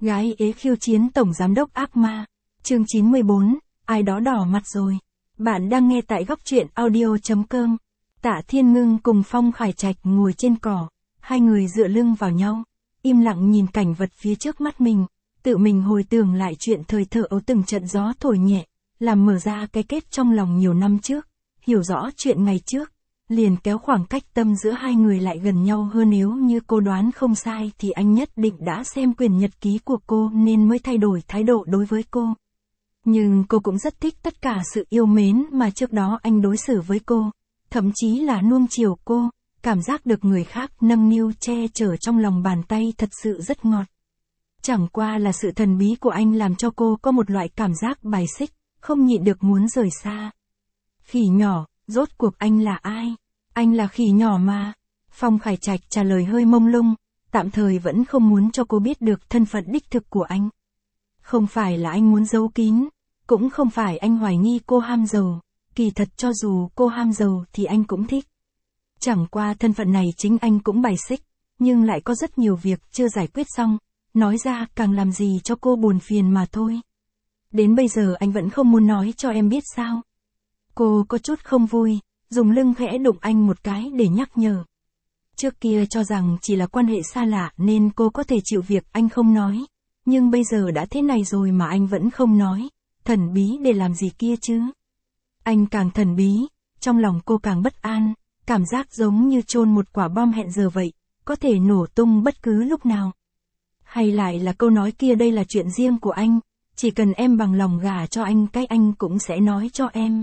Gái ế khiêu chiến tổng giám đốc ác ma. Chương 94, ai đó đỏ mặt rồi. Bạn đang nghe tại góc truyện audio.com. Tạ Thiên Ngưng cùng Phong Khải Trạch ngồi trên cỏ, hai người dựa lưng vào nhau, im lặng nhìn cảnh vật phía trước mắt mình, tự mình hồi tưởng lại chuyện thời thơ ấu từng trận gió thổi nhẹ, làm mở ra cái kết trong lòng nhiều năm trước, hiểu rõ chuyện ngày trước, liền kéo khoảng cách tâm giữa hai người lại gần nhau hơn. Nếu như cô đoán không sai thì anh nhất định đã xem quyển nhật ký của cô nên mới thay đổi thái độ đối với cô. Nhưng cô cũng rất thích tất cả sự yêu mến mà trước đó anh đối xử với cô, thậm chí là nuông chiều cô, cảm giác được người khác nâng niu che chở trong lòng bàn tay thật sự rất ngọt. Chẳng qua là sự thần bí của anh làm cho cô có một loại cảm giác bài xích, không nhịn được muốn rời xa. Khỉ nhỏ, rốt cuộc anh là ai? Anh là khỉ nhỏ mà. Phong Khải Trạch trả lời hơi mông lung, tạm thời vẫn không muốn cho cô biết được thân phận đích thực của anh. Không phải là anh muốn giấu kín, cũng không phải anh hoài nghi cô ham giàu, kỳ thật cho dù cô ham giàu thì anh cũng thích. Chẳng qua thân phận này chính anh cũng bài xích, nhưng lại có rất nhiều việc chưa giải quyết xong, nói ra càng làm gì cho cô buồn phiền mà thôi. Đến bây giờ anh vẫn không muốn nói cho em biết sao? Cô có chút không vui, dùng lưng khẽ đụng anh một cái để nhắc nhở. Trước kia cho rằng chỉ là quan hệ xa lạ nên cô có thể chịu việc anh không nói, nhưng bây giờ đã thế này rồi mà anh vẫn không nói, thần bí để làm gì kia chứ? Anh càng thần bí, trong lòng cô càng bất an, cảm giác giống như chôn một quả bom hẹn giờ vậy, có thể nổ tung bất cứ lúc nào. Hay lại là câu nói kia đây là chuyện riêng của anh, chỉ cần em bằng lòng gả cho anh cái anh cũng sẽ nói cho em.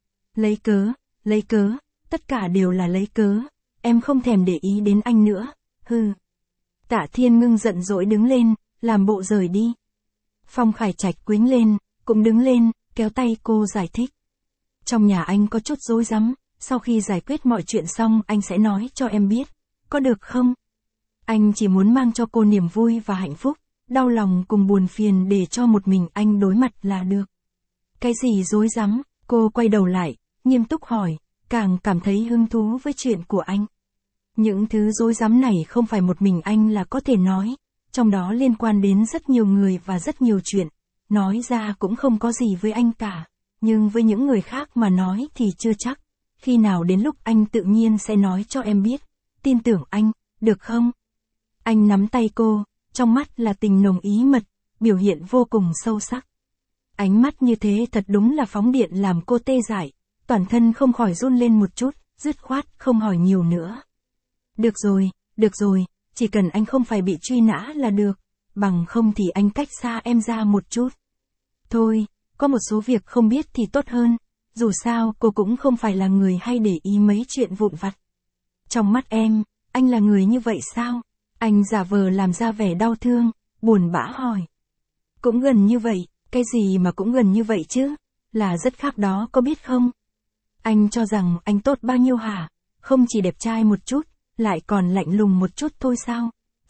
Lấy cớ, tất cả đều là lấy cớ, em không thèm để ý đến anh nữa, hừ. Tạ Thiên Ngưng giận dỗi đứng lên, làm bộ rời đi. Phong Khải Trạch quýnh lên, cũng đứng lên, kéo tay cô giải thích. Trong nhà anh có chút rối rắm, sau khi giải quyết mọi chuyện xong anh sẽ nói cho em biết, có được không? Anh chỉ muốn mang cho cô niềm vui và hạnh phúc, đau lòng cùng buồn phiền để cho một mình anh đối mặt là được. Cái gì rối rắm? Cô quay đầu lại, nghiêm túc hỏi, càng cảm thấy hứng thú với chuyện của anh. Những thứ rối rắm này không phải một mình anh là có thể nói, trong đó liên quan đến rất nhiều người và rất nhiều chuyện, nói ra cũng không có gì với anh cả, nhưng với những người khác mà nói thì chưa chắc, khi nào đến lúc anh tự nhiên sẽ nói cho em biết, tin tưởng anh, được không? Anh nắm tay cô, trong mắt là tình nồng ý mật, biểu hiện vô cùng sâu sắc. Ánh mắt như thế thật đúng là phóng điện làm cô tê dại, toàn thân không khỏi run lên một chút, dứt khoát không hỏi nhiều nữa. Được rồi, chỉ cần anh không phải bị truy nã là được, bằng không thì anh cách xa em ra một chút. Thôi, có một số việc không biết thì tốt hơn, dù sao cô cũng không phải là người hay để ý mấy chuyện vụn vặt. Trong mắt em, anh là người như vậy sao? Anh giả vờ làm ra vẻ đau thương, buồn bã hỏi. Cũng gần như vậy, cái gì mà cũng gần như vậy chứ, là rất khác đó có biết không? Anh cho rằng anh tốt bao nhiêu hả? Không chỉ đẹp trai một chút, lại còn lạnh lùng một chút thôi sao?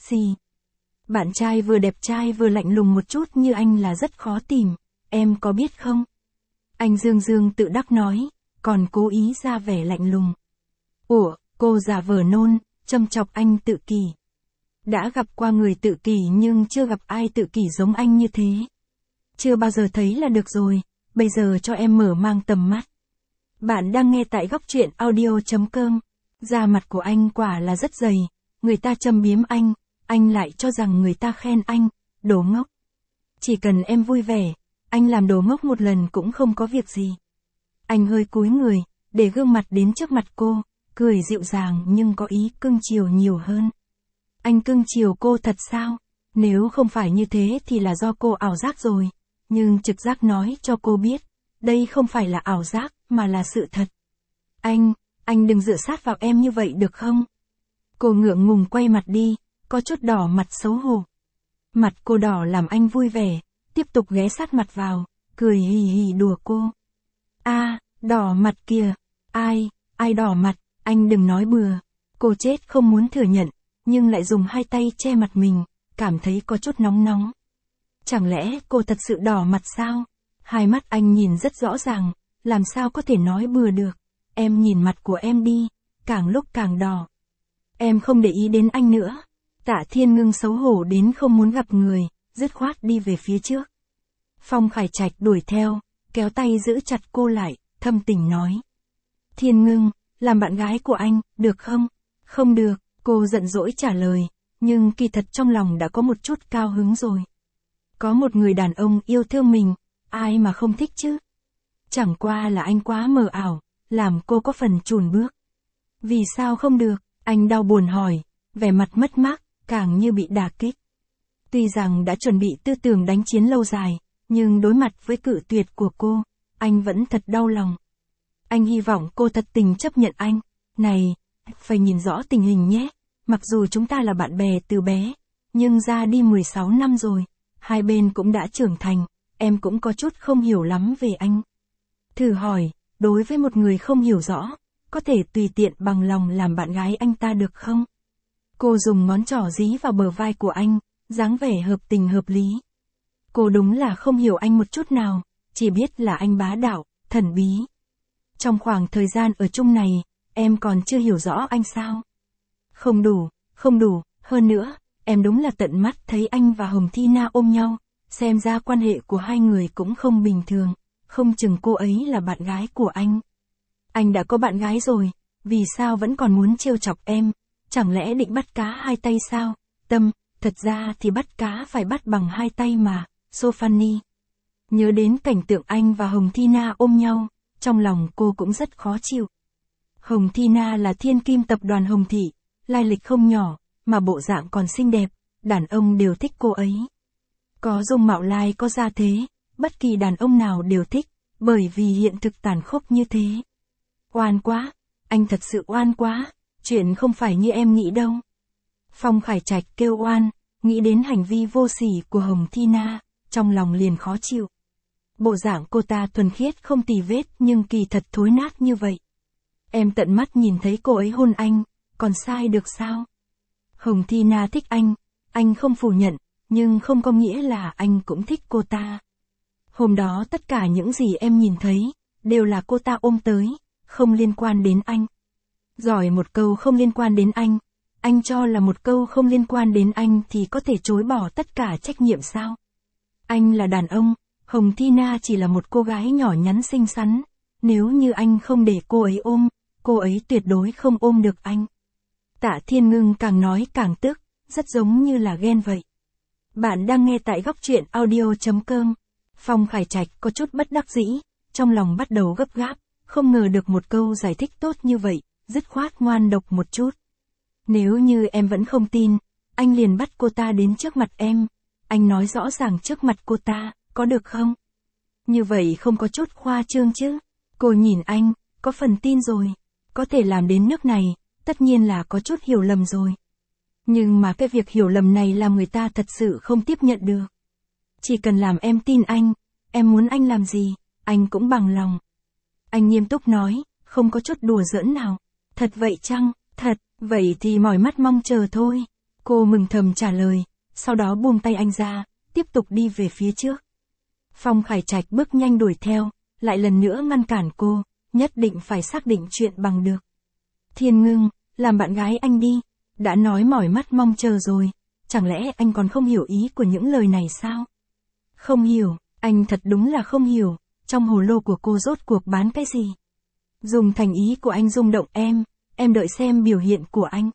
Bạn trai vừa đẹp trai vừa lạnh lùng một chút như anh là rất khó tìm, em có biết không? Anh dương tự đắc nói, còn cố ý ra vẻ lạnh lùng. Ủa, cô giả vờ nôn, châm chọc anh tự kỷ. Đã gặp qua người tự kỷ nhưng chưa gặp ai tự kỷ giống anh như thế. Chưa bao giờ thấy là được rồi, bây giờ cho em mở mang tầm mắt. Bạn đang nghe tại góc truyện audio.com. Da mặt của anh quả là rất dày, người ta châm biếm anh lại cho rằng người ta khen anh, đồ ngốc. Chỉ cần em vui vẻ, anh làm đồ ngốc một lần cũng không có việc gì. Anh hơi cúi người, để gương mặt đến trước mặt cô, cười dịu dàng nhưng có ý cưng chiều nhiều hơn. Anh cưng chiều cô thật sao? Nếu không phải như thế thì là do cô ảo giác rồi, nhưng trực giác nói cho cô biết, đây không phải là ảo giác mà là sự thật. Anh đừng dựa sát vào em như vậy được không? Cô ngượng ngùng quay mặt đi, có chút đỏ mặt xấu hổ. Mặt cô đỏ làm anh vui vẻ, tiếp tục ghé sát mặt vào, cười hì hì đùa cô. Đỏ mặt kìa, ai đỏ mặt, anh đừng nói bừa. Cô chết không muốn thừa nhận, nhưng lại dùng hai tay che mặt mình, cảm thấy có chút nóng. Chẳng lẽ cô thật sự đỏ mặt sao? Hai mắt anh nhìn rất rõ ràng, làm sao có thể nói bừa được. Em nhìn mặt của em đi, càng lúc càng đỏ. Em không để ý đến anh nữa. Tạ Thiên Ngưng xấu hổ đến không muốn gặp người, dứt khoát đi về phía trước. Phong Khải Trạch đuổi theo, kéo tay giữ chặt cô lại, thâm tình nói. Thiên Ngưng, làm bạn gái của anh, được không? Không được, cô giận dỗi trả lời, nhưng kỳ thật trong lòng đã có một chút cao hứng rồi. Có một người đàn ông yêu thương mình, ai mà không thích chứ? Chẳng qua là anh quá mờ ảo, làm cô có phần chùn bước. Vì sao không được? Anh đau buồn hỏi, vẻ mặt mất mát, càng như bị đả kích. Tuy rằng đã chuẩn bị tư tưởng đánh chiến lâu dài, nhưng đối mặt với cự tuyệt của cô, anh vẫn thật đau lòng. Anh hy vọng cô thật tình chấp nhận anh. Này, phải nhìn rõ tình hình nhé. Mặc dù chúng ta là bạn bè từ bé, nhưng ra đi 16 năm rồi, hai bên cũng đã trưởng thành, em cũng có chút không hiểu lắm về anh. Thử hỏi, đối với một người không hiểu rõ, có thể tùy tiện bằng lòng làm bạn gái anh ta được không? Cô dùng ngón trỏ dí vào bờ vai của anh, dáng vẻ hợp tình hợp lý. Cô đúng là không hiểu anh một chút nào, chỉ biết là anh bá đạo, thần bí. Trong khoảng thời gian ở chung này, em còn chưa hiểu rõ anh sao? Không đủ, hơn nữa, em đúng là tận mắt thấy anh và Hồng Thi Na ôm nhau, xem ra quan hệ của hai người cũng không bình thường, không chừng cô ấy là bạn gái của anh. Anh đã có bạn gái rồi, vì sao vẫn còn muốn trêu chọc em? Chẳng lẽ định bắt cá hai tay sao? Tâm, thật ra thì bắt cá phải bắt bằng hai tay mà, Sophanie. Nhớ đến cảnh tượng anh và Hồng Thi Na ôm nhau, trong lòng cô cũng rất khó chịu. Hồng Thi Na là thiên kim tập đoàn Hồng Thị, lai lịch không nhỏ, mà bộ dạng còn xinh đẹp, đàn ông đều thích cô ấy. Có dung mạo lai có gia thế, bất kỳ đàn ông nào đều thích, bởi vì hiện thực tàn khốc như thế. Oan quá, anh thật sự oan quá, chuyện không phải như em nghĩ đâu. Phong Khải Trạch kêu oan, nghĩ đến hành vi vô sỉ của Hồng Thi Na, trong lòng liền khó chịu. Bộ dạng cô ta thuần khiết không tì vết nhưng kỳ thật thối nát như vậy. Em tận mắt nhìn thấy cô ấy hôn anh, còn sai được sao? Hồng Thi Na thích anh không phủ nhận, nhưng không có nghĩa là anh cũng thích cô ta. Hôm đó tất cả những gì em nhìn thấy, đều là cô ta ôm tới, không liên quan đến anh. Giỏi một câu không liên quan đến anh cho là một câu không liên quan đến anh thì có thể chối bỏ tất cả trách nhiệm sao? Anh là đàn ông, Hồng Thi Na chỉ là một cô gái nhỏ nhắn xinh xắn, nếu như anh không để cô ấy ôm, cô ấy tuyệt đối không ôm được anh. Tạ Thiên Ngưng càng nói càng tức, rất giống như là ghen vậy. Bạn đang nghe tại góc truyện audio.com. Phong Khải Trạch có chút bất đắc dĩ, trong lòng bắt đầu gấp gáp, không ngờ được một câu giải thích tốt như vậy, dứt khoát ngoan độc một chút. Nếu như em vẫn không tin, anh liền bắt cô ta đến trước mặt em, anh nói rõ ràng trước mặt cô ta, có được không? Như vậy không có chút khoa trương chứ? Cô nhìn anh, có phần tin rồi, có thể làm đến nước này, tất nhiên là có chút hiểu lầm rồi. Nhưng mà cái việc hiểu lầm này làm người ta thật sự không tiếp nhận được. Chỉ cần làm em tin anh, em muốn anh làm gì, anh cũng bằng lòng. Anh nghiêm túc nói, không có chút đùa giỡn nào. Thật vậy chăng? Thật, vậy thì mỏi mắt mong chờ thôi. Cô mừng thầm trả lời, sau đó buông tay anh ra, tiếp tục đi về phía trước. Phong Khải Trạch bước nhanh đuổi theo, lại lần nữa ngăn cản cô, nhất định phải xác định chuyện bằng được. Thiên Ngưng, làm bạn gái anh đi, đã nói mỏi mắt mong chờ rồi, chẳng lẽ anh còn không hiểu ý của những lời này sao? Không hiểu, anh thật đúng là không hiểu, trong hồ lô của cô rốt cuộc bán cái gì? Dùng thành ý của anh rung động em đợi xem biểu hiện của anh.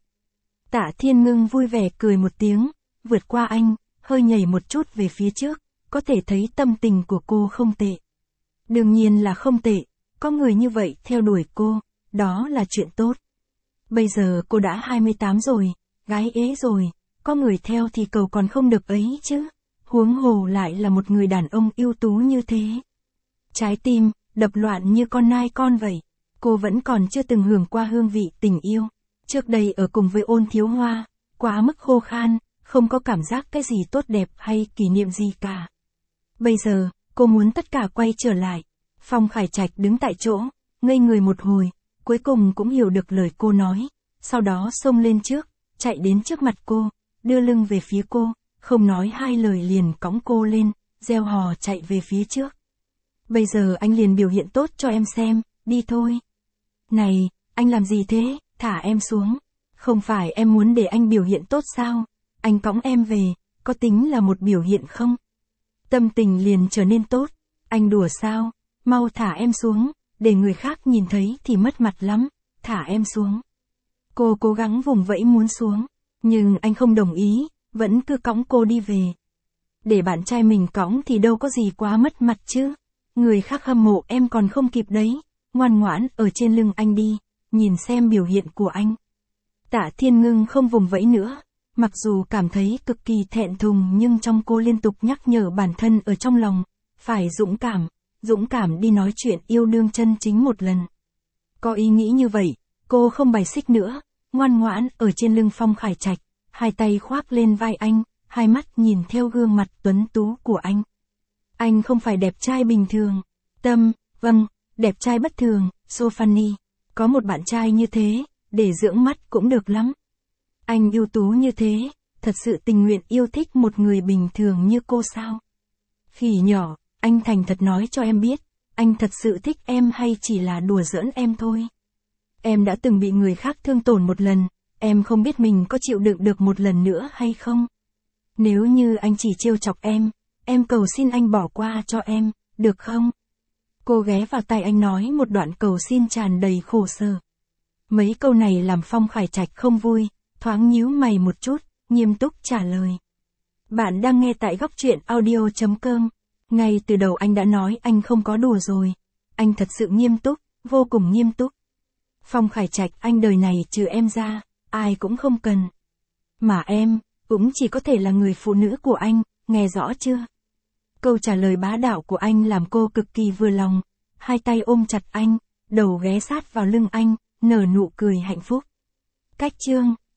Tạ Thiên Ngưng vui vẻ cười một tiếng, vượt qua anh, hơi nhảy một chút về phía trước, có thể thấy tâm tình của cô không tệ. Đương nhiên là không tệ, có người như vậy theo đuổi cô, đó là chuyện tốt. Bây giờ cô đã 28 rồi, gái ế rồi, có người theo thì cầu còn không được ấy chứ, huống hồ lại là một người đàn ông ưu tú như thế. Trái tim, đập loạn như con nai con vậy, cô vẫn còn chưa từng hưởng qua hương vị tình yêu. Trước đây ở cùng với Ôn Thiếu Hoa, quá mức khô khan, không có cảm giác cái gì tốt đẹp hay kỷ niệm gì cả. Bây giờ, cô muốn tất cả quay trở lại. Phong Khải Trạch đứng tại chỗ, ngây người một hồi, cuối cùng cũng hiểu được lời cô nói, sau đó xông lên trước, chạy đến trước mặt cô, đưa lưng về phía cô, không nói hai lời liền cõng cô lên, reo hò chạy về phía trước. Bây giờ anh liền biểu hiện tốt cho em xem, đi thôi. Này, anh làm gì thế, thả em xuống. Không phải em muốn để anh biểu hiện tốt sao? Anh cõng em về, có tính là một biểu hiện không? Tâm tình liền trở nên tốt. Anh đùa sao? Mau thả em xuống, để người khác nhìn thấy thì mất mặt lắm, thả em xuống. Cô cố gắng vùng vẫy muốn xuống, nhưng anh không đồng ý, vẫn cứ cõng cô đi về. Để bạn trai mình cõng thì đâu có gì quá mất mặt chứ. Người khác hâm mộ em còn không kịp đấy, ngoan ngoãn ở trên lưng anh đi, nhìn xem biểu hiện của anh. Tạ Thiên Ngưng không vùng vẫy nữa, mặc dù cảm thấy cực kỳ thẹn thùng nhưng trong cô liên tục nhắc nhở bản thân ở trong lòng, phải dũng cảm đi nói chuyện yêu đương chân chính một lần. Có ý nghĩ như vậy, cô không bài xích nữa, ngoan ngoãn ở trên lưng Phong Khải Trạch, hai tay khoác lên vai anh, hai mắt nhìn theo gương mặt tuấn tú của anh. Anh không phải đẹp trai bình thường. Vâng, đẹp trai bất thường, Sophanie. Có một bạn trai như thế, để dưỡng mắt cũng được lắm. Anh ưu tú như thế, thật sự tình nguyện yêu thích một người bình thường như cô sao? Khỉ nhỏ, anh thành thật nói cho em biết, anh thật sự thích em hay chỉ là đùa giỡn em thôi? Em đã từng bị người khác thương tổn một lần, em không biết mình có chịu đựng được một lần nữa hay không? Nếu như anh chỉ trêu chọc em cầu xin anh bỏ qua cho em, được không? Cô ghé vào tai anh nói một đoạn cầu xin tràn đầy khổ sở. Mấy câu này làm Phong Khải Trạch không vui, thoáng nhíu mày một chút, nghiêm túc trả lời. Bạn đang nghe tại góc truyện audio.com. Ngay từ đầu anh đã nói anh không có đùa rồi. Anh thật sự nghiêm túc, vô cùng nghiêm túc. Phong Khải Trạch, anh đời này trừ em ra, ai cũng không cần. Mà em, cũng chỉ có thể là người phụ nữ của anh, nghe rõ chưa? Câu trả lời bá đạo của anh làm cô cực kỳ vừa lòng, hai tay ôm chặt anh, đầu ghé sát vào lưng anh, nở nụ cười hạnh phúc. Cách chương